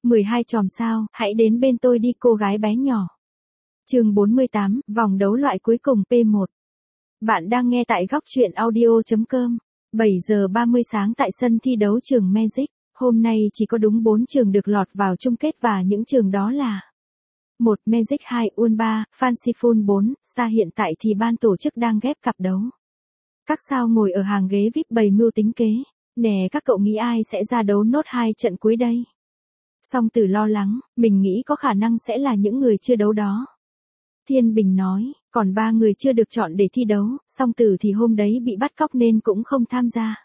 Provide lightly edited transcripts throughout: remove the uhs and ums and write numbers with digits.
12 chòm sao, hãy đến bên tôi đi cô gái bé nhỏ. Chương 48, vòng đấu loại cuối cùng P1. Bạn đang nghe tại góc truyện audio.com. 7 giờ 30 sáng tại sân thi đấu trường Magic. Hôm nay chỉ có đúng 4 trường được lọt vào chung kết và những trường đó là 1. Magic 2, Uôn 3, Fanciful 4, Star. Hiện tại thì ban tổ chức đang ghép cặp đấu. Các sao ngồi ở hàng ghế VIP bày mưu tính kế. Nè, các cậu nghĩ ai sẽ ra đấu nốt 2 trận cuối đây? Song Tử lo lắng, mình nghĩ có khả năng sẽ là những người chưa đấu đó. Thiên Bình nói, còn 3 người chưa được chọn để thi đấu, Song Tử thì hôm đấy bị bắt cóc nên cũng không tham gia.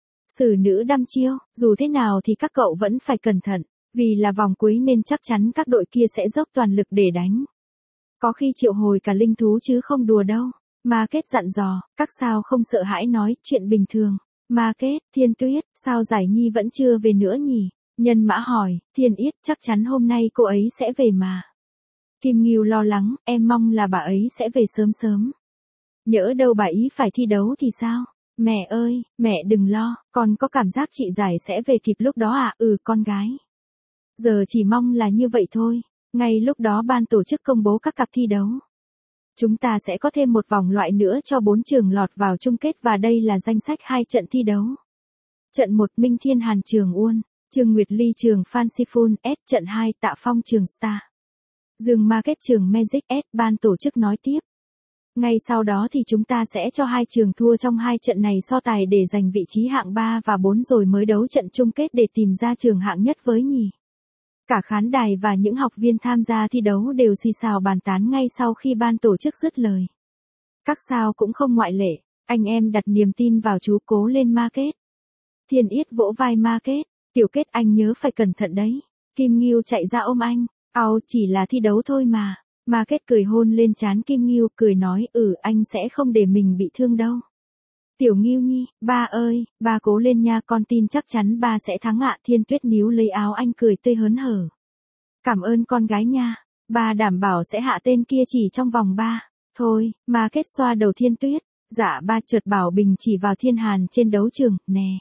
Sử Nữ đăm chiêu, dù thế nào thì các cậu vẫn phải cẩn thận, vì là vòng cuối nên chắc chắn các đội kia sẽ dốc toàn lực để đánh. Có khi triệu hồi cả linh thú chứ không đùa đâu. Ma Kết dặn dò, các sao không sợ hãi nói chuyện bình thường. Ma Kết, Thiên Tuyết, sao Giải Nhi vẫn chưa về nữa nhỉ? Nhân Mã hỏi, Thiên Yết chắc chắn hôm nay cô ấy sẽ về mà. Kim Ngưu lo lắng, em mong là bà ấy sẽ về sớm sớm. Nhỡ đâu bà ý phải thi đấu thì sao? Mẹ ơi, mẹ đừng lo, con có cảm giác chị Giải sẽ về kịp lúc đó à? Con gái. Giờ chỉ mong là như vậy thôi. Ngay lúc đó ban tổ chức công bố các cặp thi đấu. Chúng ta sẽ có thêm một vòng loại nữa cho 4 trường lọt vào chung kết và đây là danh sách 2 trận thi đấu. Trận 1 Minh Thiên Hàn trường Uôn, Trương Nguyệt Ly trường Fanciful S. Trận 2 Tạ Phong trường Star. Dương Ma Kết trường Magic S. Ban tổ chức nói tiếp. Ngay sau đó thì chúng ta sẽ cho 2 trường thua trong 2 trận này so tài để giành vị trí hạng 3 và 4 rồi mới đấu trận chung kết để tìm ra trường hạng nhất với nhì. Cả khán đài và những học viên tham gia thi đấu đều xì xào bàn tán ngay sau khi ban tổ chức dứt lời. Các sao cũng không ngoại lệ, anh em đặt niềm tin vào chú, cố lên Ma Kết. Thiên Yết vỗ vai Ma Kết, Tiểu Kết anh nhớ phải cẩn thận đấy. Kim Ngưu chạy ra ôm anh, chỉ là thi đấu thôi mà. Ma Kết cười hôn lên trán Kim Ngưu, cười nói, anh sẽ không để mình bị thương đâu. Tiểu Ngưu Nhi, ba ơi, ba cố lên nha, con tin chắc chắn ba sẽ thắng ạ. Thiên Tuyết níu lấy áo anh cười tươi hớn hở. Cảm ơn con gái nha, ba đảm bảo sẽ hạ tên kia chỉ trong vòng 3. Thôi, Ma Kết xoa đầu Thiên Tuyết. Dạ ba, chợt bảo Bình chỉ vào Thiên Hàn trên đấu trường, nè.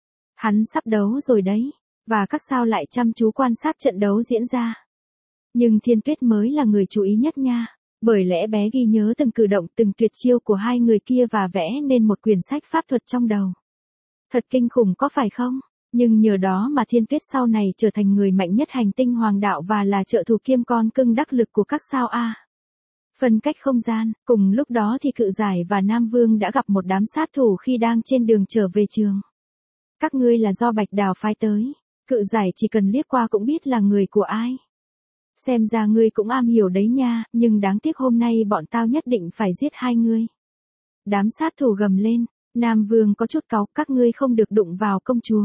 Hắn sắp đấu rồi đấy, và các sao lại chăm chú quan sát trận đấu diễn ra. Nhưng Thiên Tuyết mới là người chú ý nhất nha. Bởi lẽ bé ghi nhớ từng cử động từng tuyệt chiêu của hai người kia và vẽ nên một quyển sách pháp thuật trong đầu. Thật kinh khủng có phải không? Nhưng nhờ đó mà Thiên Tuyết sau này trở thành người mạnh nhất hành tinh hoàng đạo và là trợ thủ kiêm con cưng đắc lực của các sao A. Phân cách không gian, cùng lúc đó thì Cự Giải và Nam Vương đã gặp một đám sát thủ khi đang trên đường trở về trường. Các ngươi là do Bạch Đào phái tới. Cự Giải chỉ cần liếc qua cũng biết là người của ai. Xem ra ngươi cũng am hiểu đấy nha, nhưng đáng tiếc hôm nay bọn tao nhất định phải giết hai ngươi. Đám sát thủ gầm lên, Nam Vương có chút cáu, các ngươi không được đụng vào công chúa.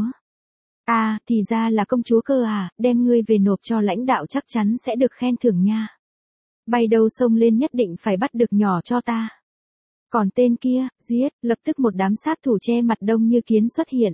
Thì ra là công chúa cơ à, đem ngươi về nộp cho lãnh đạo chắc chắn sẽ được khen thưởng nha. Bay đầu sông lên nhất định phải bắt được nhỏ cho ta. Còn tên kia, giết, lập tức một đám sát thủ che mặt đông như kiến xuất hiện.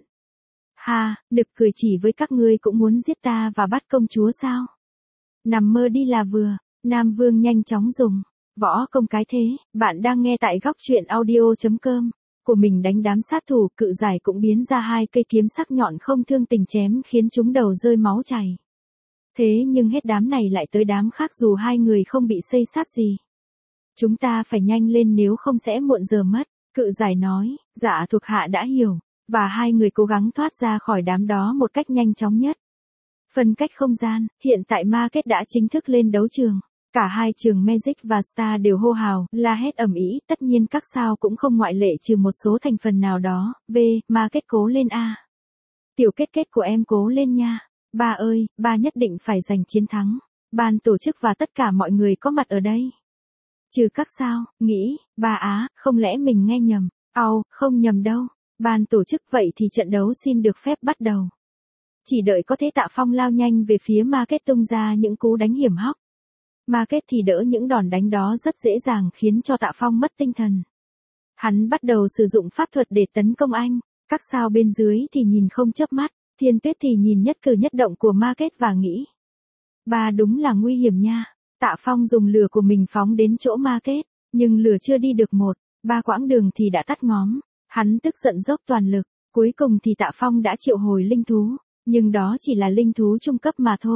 Nực cười, chỉ với các ngươi cũng muốn giết ta và bắt công chúa sao? Nằm mơ đi là vừa. Nam Vương nhanh chóng dùng võ công cái thế. Bạn đang nghe tại góc truyện audio.com. Của mình đánh đám sát thủ. Cự Giải cũng biến ra 2 cây kiếm sắc nhọn không thương tình chém khiến chúng đầu rơi máu chảy. Thế nhưng hết đám này lại tới đám khác dù hai người không bị xây sát gì. Chúng ta phải nhanh lên nếu không sẽ muộn giờ mất. Cự Giải nói, dạ thuộc hạ đã hiểu. Và hai người cố gắng thoát ra khỏi đám đó một cách nhanh chóng nhất. Phân cách không gian, hiện tại Ma Kết đã chính thức lên đấu trường. Cả 2 trường Magic và Star đều hô hào, la hét ầm ĩ, tất nhiên các sao cũng không ngoại lệ trừ một số thành phần nào đó. Ma Kết cố lên a. Tiểu Kết của em cố lên nha. Ba ơi, ba nhất định phải giành chiến thắng. Ban tổ chức và tất cả mọi người có mặt ở đây. Trừ các sao, nghĩ, ba không lẽ mình nghe nhầm. Không nhầm đâu. Ban tổ chức vậy thì trận đấu xin được phép bắt đầu. Chỉ đợi có thế Tạ Phong lao nhanh về phía Ma Kết tung ra những cú đánh hiểm hóc. Ma Kết thì đỡ những đòn đánh đó rất dễ dàng khiến cho Tạ Phong mất tinh thần. Hắn bắt đầu sử dụng pháp thuật để tấn công anh. Các sao bên dưới thì nhìn không chớp mắt. Thiên Tuyết thì nhìn nhất cử nhất động của Ma Kết và nghĩ. Ba đúng là nguy hiểm nha. Tạ Phong dùng lửa của mình phóng đến chỗ Ma Kết. Nhưng lửa chưa đi được 1-3 quãng đường thì đã tắt ngóm. Hắn tức giận dốc toàn lực. Cuối cùng thì Tạ Phong đã triệu hồi linh thú. Nhưng đó chỉ là linh thú trung cấp mà thôi.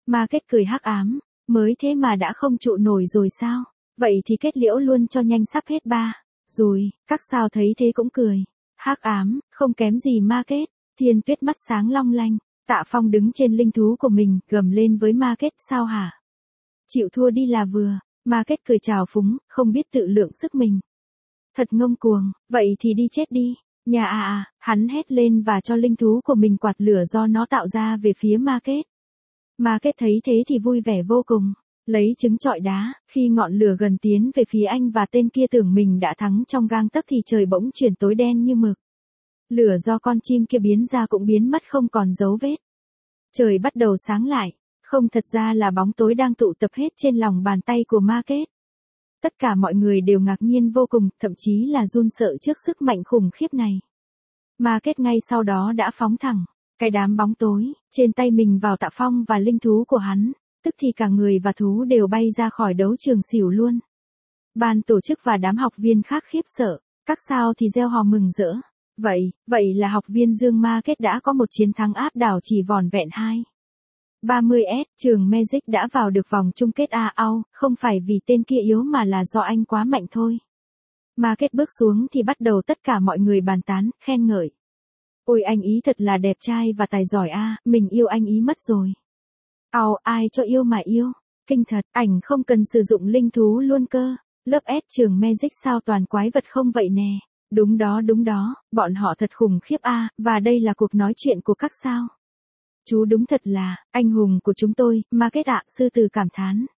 Ma Kết cười hắc ám, mới thế mà đã không trụ nổi rồi sao? Vậy thì kết liễu luôn cho nhanh sắp hết ba. Rồi, các sao thấy thế cũng cười. Hắc ám, không kém gì Ma Kết. Thiên Tuyết mắt sáng long lanh. Tạ Phong đứng trên linh thú của mình, gầm lên với Ma Kết, sao hả? Chịu thua đi là vừa. Ma Kết cười trào phúng, không biết tự lượng sức mình. Thật ngông cuồng, vậy thì đi chết đi. Nhà hắn hét lên và cho linh thú của mình quạt lửa do nó tạo ra về phía Ma Kết. Ma Kết thấy thế thì vui vẻ vô cùng. Lấy trứng trọi đá, khi ngọn lửa gần tiến về phía anh và tên kia tưởng mình đã thắng trong gang tấc thì trời bỗng chuyển tối đen như mực. Lửa do con chim kia biến ra cũng biến mất không còn dấu vết. Trời bắt đầu sáng lại, không thật ra là bóng tối đang tụ tập hết trên lòng bàn tay của Ma Kết. Tất cả mọi người đều ngạc nhiên vô cùng, thậm chí là run sợ trước sức mạnh khủng khiếp này. Ma Kết ngay sau đó đã phóng thẳng cái đám bóng tối trên tay mình vào Tạ Phong và linh thú của hắn, tức thì cả người và thú đều bay ra khỏi đấu trường xỉu luôn. Ban tổ chức và đám học viên khác khiếp sợ, các sao thì reo hò mừng rỡ. Vậy là học viên Dương Ma Kết đã có một chiến thắng áp đảo chỉ vỏn vẹn 30S, trường Magic đã vào được vòng chung kết không phải vì tên kia yếu mà là do anh quá mạnh thôi. Ma Kết bước xuống thì bắt đầu tất cả mọi người bàn tán, khen ngợi. Ôi anh ý thật là đẹp trai và tài giỏi mình yêu anh ý mất rồi. Ai cho yêu mà yêu, kinh thật, ảnh không cần sử dụng linh thú luôn cơ. Lớp S trường Magic sao toàn quái vật không vậy nè. Đúng đó, bọn họ thật khủng khiếp và đây là cuộc nói chuyện của các sao. Chú đúng thật là, anh hùng của chúng tôi, Ma Kết sư tử cảm thán.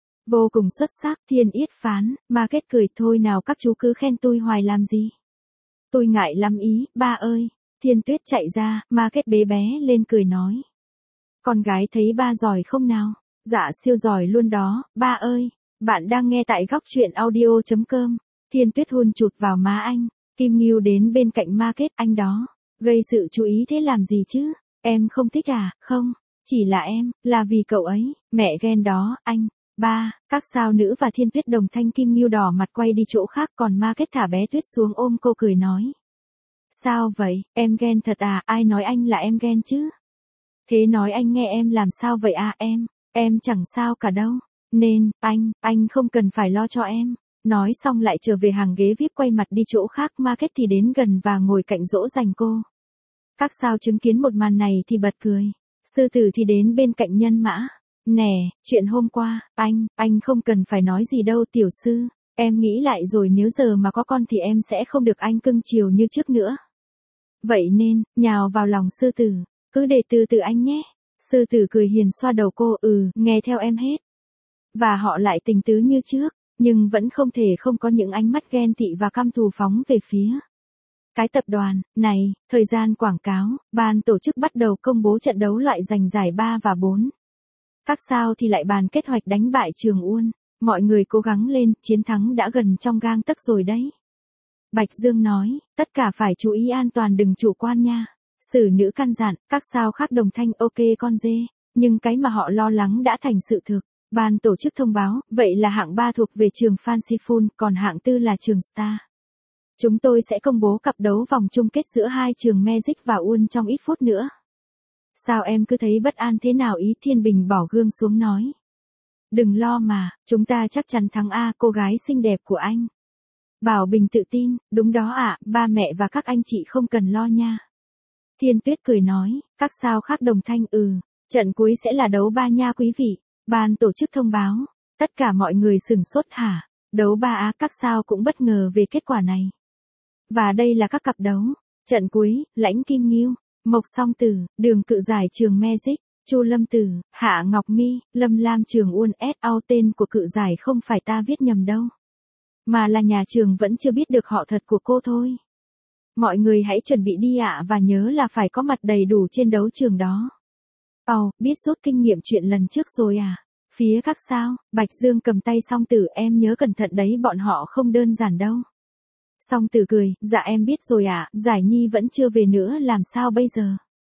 Vô cùng xuất sắc, Thiên Yết phán, Ma Kết cười, thôi nào các chú cứ khen tôi hoài làm gì. Tôi ngại lắm ý, ba ơi. Thiên Tuyết chạy ra, Ma Kết bế bé lên cười nói. Con gái thấy ba giỏi không nào? Dạ siêu giỏi luôn đó, ba ơi. Bạn đang nghe tại góc truyện audio.com. Thiên Tuyết hôn chụt vào má anh. Kim Ngưu đến bên cạnh Ma Kết, anh đó. Gây sự chú ý thế làm gì chứ? Em không thích không, chỉ là là vì cậu ấy, mẹ ghen đó, anh. Ba, các sao nữ và Thiên Tuyết đồng thanh. Kim Ngưu đỏ mặt quay đi chỗ khác còn Ma Kết thả bé Tuyết xuống ôm cô cười nói. Sao vậy, em ghen thật ai nói anh là em ghen chứ? Thế nói anh nghe em làm sao vậy em chẳng sao cả đâu. Nên, anh không cần phải lo cho em. Nói xong lại trở về hàng ghế VIP quay mặt đi chỗ khác. Ma Kết thì đến gần và ngồi cạnh dỗ dành cô. Các sao chứng kiến một màn này thì bật cười. Sư tử thì đến bên cạnh Nhân Mã. Nè, chuyện hôm qua, anh không cần phải nói gì đâu tiểu sư. Em nghĩ lại rồi nếu giờ mà có con thì em sẽ không được anh cưng chiều như trước nữa. Vậy nên, nhào vào lòng sư tử. Cứ để từ từ anh nhé. Sư tử cười hiền xoa đầu cô, nghe theo em hết. Và họ lại tình tứ như trước, nhưng vẫn không thể không có những ánh mắt ghen tị và căm thù phóng về phía cái tập đoàn này. Thời gian quảng cáo, ban tổ chức bắt đầu công bố trận đấu loại giành giải 3 và 4. Các sao thì lại bàn kết hoạch đánh bại Trường Uôn. Mọi người cố gắng lên, chiến thắng đã gần trong gang tấc rồi đấy. Bạch Dương nói, tất cả phải chú ý an toàn đừng chủ quan nha. Sử nữ căn dặn, các sao khác đồng thanh, ok con dê. Nhưng cái mà họ lo lắng đã thành sự thực. Ban tổ chức thông báo, vậy là hạng 3 thuộc về trường Fanciful, còn hạng 4 là trường Star. Chúng tôi sẽ công bố cặp đấu vòng chung kết giữa hai trường Magic và Uôn trong ít phút nữa. Sao em cứ thấy bất an thế nào? Ý Thiên Bình bỏ gương xuống nói. Đừng lo mà, chúng ta chắc chắn thắng cô gái xinh đẹp của anh. Bảo Bình tự tin, đúng đó ba mẹ và các anh chị không cần lo nha. Thiên Tuyết cười nói, các sao khác đồng thanh, trận cuối sẽ là đấu 3 nha quý vị. Ban tổ chức thông báo, tất cả mọi người sửng sốt hả? Đấu 3 các sao cũng bất ngờ về kết quả này. Và đây là các cặp đấu. Trận cuối, Lãnh Kim Ngưu, Mộc Song Tử, Đường Cự Giải trường Magic, Chu Lâm Tử, Hạ Ngọc Mi, Lâm Lam trường Uôn tên của Cự Giải không phải ta viết nhầm đâu. Mà là nhà trường vẫn chưa biết được họ thật của cô thôi. Mọi người hãy chuẩn bị đi và nhớ là phải có mặt đầy đủ trên đấu trường đó. Biết rút kinh nghiệm chuyện lần trước rồi Phía các sao, Bạch Dương cầm tay Song Tử, em nhớ cẩn thận đấy, bọn họ không đơn giản đâu. Song Tử cười, dạ em biết rồi Giải Nhi vẫn chưa về nữa làm sao bây giờ?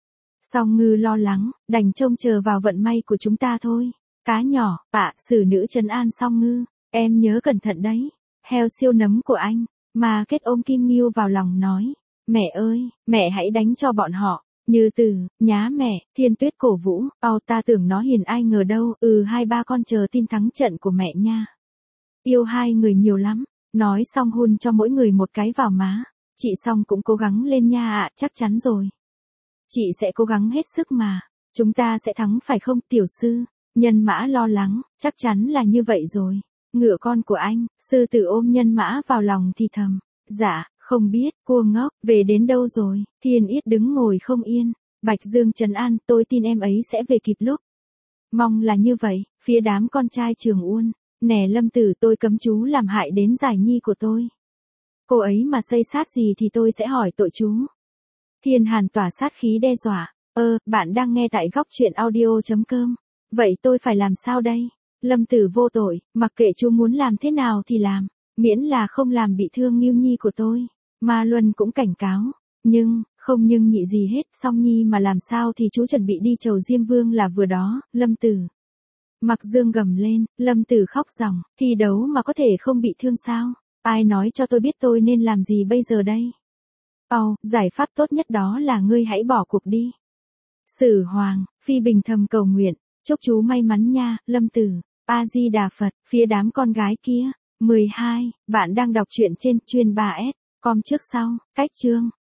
Song Ngư lo lắng, đành trông chờ vào vận may của chúng ta thôi. Cá nhỏ, Sử nữ trấn an Song Ngư, em nhớ cẩn thận đấy. Heo siêu nấm của anh, Ma Kết ôm Kim Ngưu vào lòng nói, mẹ ơi, mẹ hãy đánh cho bọn họ. Như Tử, nhá mẹ, Thiên Tuyết cổ vũ, ta tưởng nó hiền ai ngờ đâu, hai ba con chờ tin thắng trận của mẹ nha. Yêu hai người nhiều lắm, nói xong hôn cho mỗi người một cái vào má. Chị xong cũng cố gắng lên nha ạ, chắc chắn rồi. Chị sẽ cố gắng hết sức mà, chúng ta sẽ thắng phải không tiểu sư? Nhân Mã lo lắng, chắc chắn là như vậy rồi. Ngựa con của anh, sư tử ôm Nhân Mã vào lòng thì thầm. Dạ, không biết, cô ngốc, về đến đâu rồi? Thiên Yết đứng ngồi không yên. Bạch Dương trấn an, tôi tin em ấy sẽ về kịp lúc. Mong là như vậy, phía đám con trai Trường Uôn. Nè Lâm Tử, tôi cấm chú làm hại đến giải nhi của tôi. Cô ấy mà xây sát gì thì tôi sẽ hỏi tội chú. Thiên Hàn tỏa sát khí đe dọa. Bạn đang nghe tại góc truyện audio.com. Vậy tôi phải làm sao đây? Lâm Tử vô tội, mặc kệ chú muốn làm thế nào thì làm, miễn là không làm bị thương Ngưu Nhi của tôi. Ma Luân cũng cảnh cáo, không nhưng nhị gì hết, Song Nhi mà làm sao thì chú chuẩn bị đi chầu Diêm Vương là vừa đó, Lâm Tử. Mặc Dương gầm lên, Lâm Tử khóc ròng, thi đấu mà có thể không bị thương sao? Ai nói cho tôi biết tôi nên làm gì bây giờ đây? Giải pháp tốt nhất đó là ngươi hãy bỏ cuộc đi. Sử Hoàng, Phi Bình thầm cầu nguyện, chúc chú may mắn nha, Lâm Tử. A-di Đà Phật, phía đám con gái kia. 12, bạn đang đọc truyện trên chuyên 3S, com trước sau, cách chương.